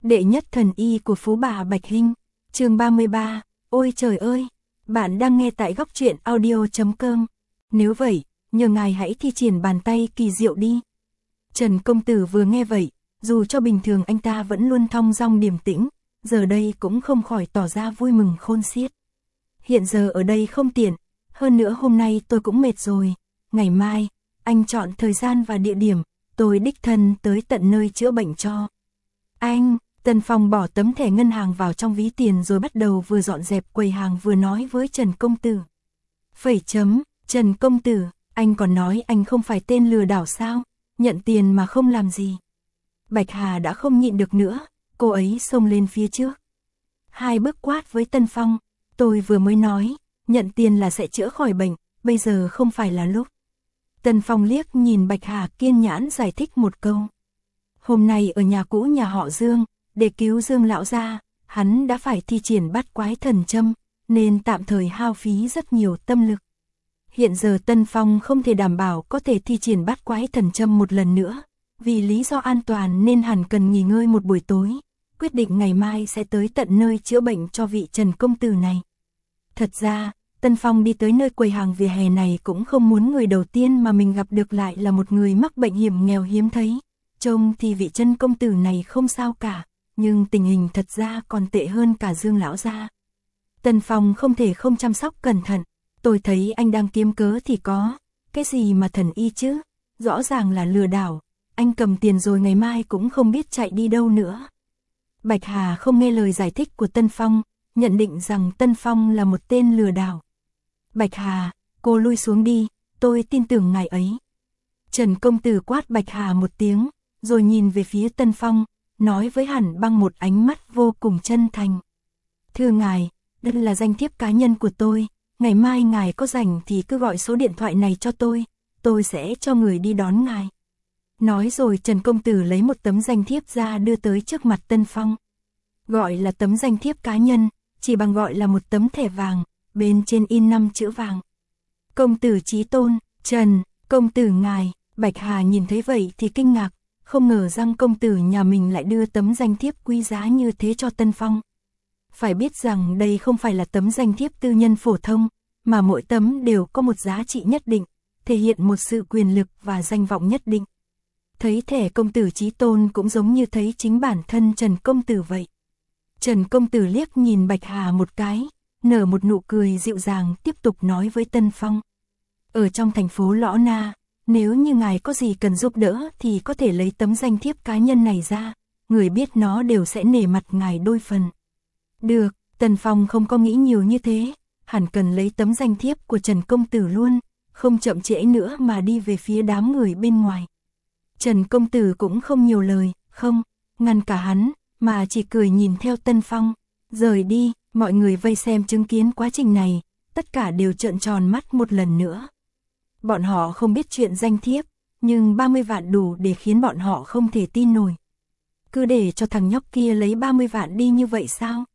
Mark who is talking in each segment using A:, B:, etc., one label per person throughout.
A: Đệ nhất thần y của Phú Bà Bạch Hinh, chương 33, ôi trời ơi, bạn đang nghe tại góc truyện audio.com. Nếu vậy, nhờ ngài hãy thi triển bàn tay kỳ diệu đi. Trần công tử vừa nghe vậy, dù cho bình thường anh ta vẫn luôn thong dong điềm tĩnh, giờ đây cũng không khỏi tỏ ra vui mừng khôn xiết. Hiện giờ ở đây không tiện, hơn nữa hôm nay tôi cũng mệt rồi, ngày mai, anh chọn thời gian và địa điểm, tôi đích thân tới tận nơi chữa bệnh cho. Anh, Tần Phong bỏ tấm thẻ ngân hàng vào trong ví tiền rồi bắt đầu vừa dọn dẹp quầy hàng vừa nói với Trần công tử. Trần công tử, anh còn nói anh không phải tên lừa đảo sao, nhận tiền mà không làm gì. Bạch Hà đã không nhịn được nữa, cô ấy xông lên phía trước. Hai bước quát với Tân Phong, tôi vừa mới nói, nhận tiền là sẽ chữa khỏi bệnh, bây giờ không phải là lúc. Tân Phong liếc nhìn Bạch Hà kiên nhẫn giải thích một câu. Hôm nay ở nhà cũ nhà họ Dương, để cứu Dương lão gia, hắn đã phải thi triển bát quái thần châm, nên tạm thời hao phí rất nhiều tâm lực. Hiện giờ Tân Phong không thể đảm bảo có thể thi triển bát quái thần châm một lần nữa, vì lý do an toàn nên hẳn cần nghỉ ngơi một buổi tối, quyết định ngày mai sẽ tới tận nơi chữa bệnh cho vị Trần công tử này. Thật ra, Tân Phong đi tới nơi quầy hàng vỉa hè này cũng không muốn người đầu tiên mà mình gặp được lại là một người mắc bệnh hiểm nghèo hiếm thấy. Trông thì vị Trần công tử này không sao cả, nhưng tình hình thật ra còn tệ hơn cả Dương lão gia. Tân Phong không thể không chăm sóc cẩn thận, tôi thấy anh đang kiếm cớ thì có, cái gì mà thần y chứ, rõ ràng là lừa đảo, anh cầm tiền rồi ngày mai cũng không biết chạy đi đâu nữa. Bạch Hà không nghe lời giải thích của Tân Phong, nhận định rằng Tân Phong là một tên lừa đảo. Bạch Hà, cô lui xuống đi, tôi tin tưởng ngài ấy. Trần công tử quát Bạch Hà một tiếng, rồi nhìn về phía Tân Phong, nói với hẳn bằng một ánh mắt vô cùng chân thành. Thưa ngài, đây là danh thiếp cá nhân của tôi, ngày mai ngài có rảnh thì cứ gọi số điện thoại này cho tôi sẽ cho người đi đón ngài. Nói rồi Trần công tử lấy một tấm danh thiếp ra đưa tới trước mặt Tân Phong. Gọi là tấm danh thiếp cá nhân, chỉ bằng gọi là một tấm thẻ vàng, bên trên in 5 chữ vàng. Công tử Chí Tôn, Trần, công tử ngài. Bạch Hà nhìn thấy vậy thì kinh ngạc, không ngờ rằng công tử nhà mình lại đưa tấm danh thiếp quý giá như thế cho Tân Phong. Phải biết rằng đây không phải là tấm danh thiếp tư nhân phổ thông, mà mỗi tấm đều có một giá trị nhất định, thể hiện một sự quyền lực và danh vọng nhất định. Thấy thẻ công tử Chí Tôn cũng giống như thấy chính bản thân Trần công tử vậy. Trần công tử liếc nhìn Bạch Hà một cái, nở một nụ cười dịu dàng tiếp tục nói với Tân Phong. Ở trong thành phố Lõ Na, nếu như ngài có gì cần giúp đỡ thì có thể lấy tấm danh thiếp cá nhân này ra, người biết nó đều sẽ nể mặt ngài đôi phần. Được, Tân Phong không có nghĩ nhiều như thế, hẳn cần lấy tấm danh thiếp của Trần công tử luôn, không chậm trễ nữa mà đi về phía đám người bên ngoài. Trần công tử cũng không nhiều lời, không ngăn cả hắn, mà chỉ cười nhìn theo Tân Phong, rời đi. Mọi người vây xem chứng kiến quá trình này, tất cả đều trợn tròn mắt một lần nữa. Bọn họ không biết chuyện danh thiếp, nhưng 30 vạn đủ để khiến bọn họ không thể tin nổi. Cứ để cho thằng nhóc kia lấy 30 vạn đi như vậy sao?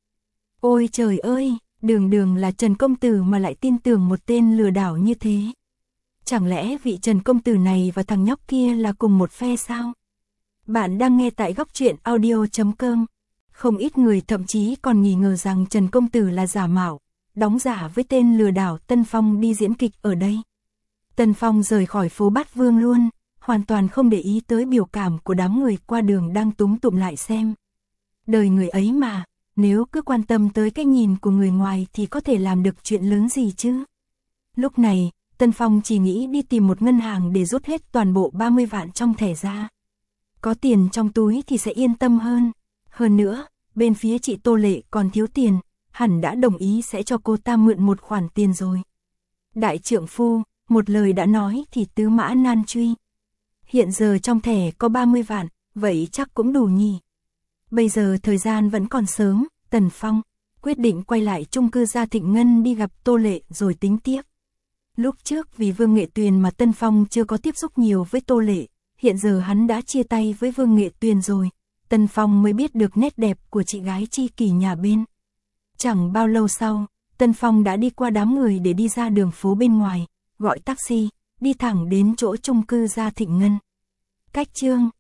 A: Ôi trời ơi, đường là Trần công tử mà lại tin tưởng một tên lừa đảo như thế. Chẳng lẽ vị Trần công tử này và thằng nhóc kia là cùng một phe sao? Bạn đang nghe tại góc truyện audio.com. Không ít người thậm chí còn nghi ngờ rằng Trần công tử là giả mạo, đóng giả với tên lừa đảo Tân Phong đi diễn kịch ở đây. Tân Phong rời khỏi phố Bát Vương luôn, hoàn toàn không để ý tới biểu cảm của đám người qua đường đang túm tụm lại xem. Đời người ấy mà, nếu cứ quan tâm tới cái nhìn của người ngoài thì có thể làm được chuyện lớn gì chứ. Lúc này, Tân Phong chỉ nghĩ đi tìm một ngân hàng để rút hết toàn bộ 30 vạn trong thẻ ra. Có tiền trong túi thì sẽ yên tâm hơn. Hơn nữa, bên phía chị Tô Lệ còn thiếu tiền, hẳn đã đồng ý sẽ cho cô ta mượn một khoản tiền rồi. Đại trượng phu, một lời đã nói thì tứ mã nan truy. Hiện giờ trong thẻ có 30 vạn, vậy chắc cũng đủ nhỉ. Bây giờ thời gian vẫn còn sớm, Tần Phong quyết định quay lại chung cư Gia Thịnh Ngân đi gặp Tô Lệ rồi tính tiếp. Lúc trước vì Vương Nghệ Tuyền mà Tân Phong chưa có tiếp xúc nhiều với Tô Lệ, hiện giờ hắn đã chia tay với Vương Nghệ Tuyền rồi. Tân Phong mới biết được nét đẹp của chị gái tri kỷ nhà bên. Chẳng bao lâu sau, Tân Phong đã đi qua đám người để đi ra đường phố bên ngoài, gọi taxi, đi thẳng đến chỗ chung cư Gia Thịnh Ngân. Cách chương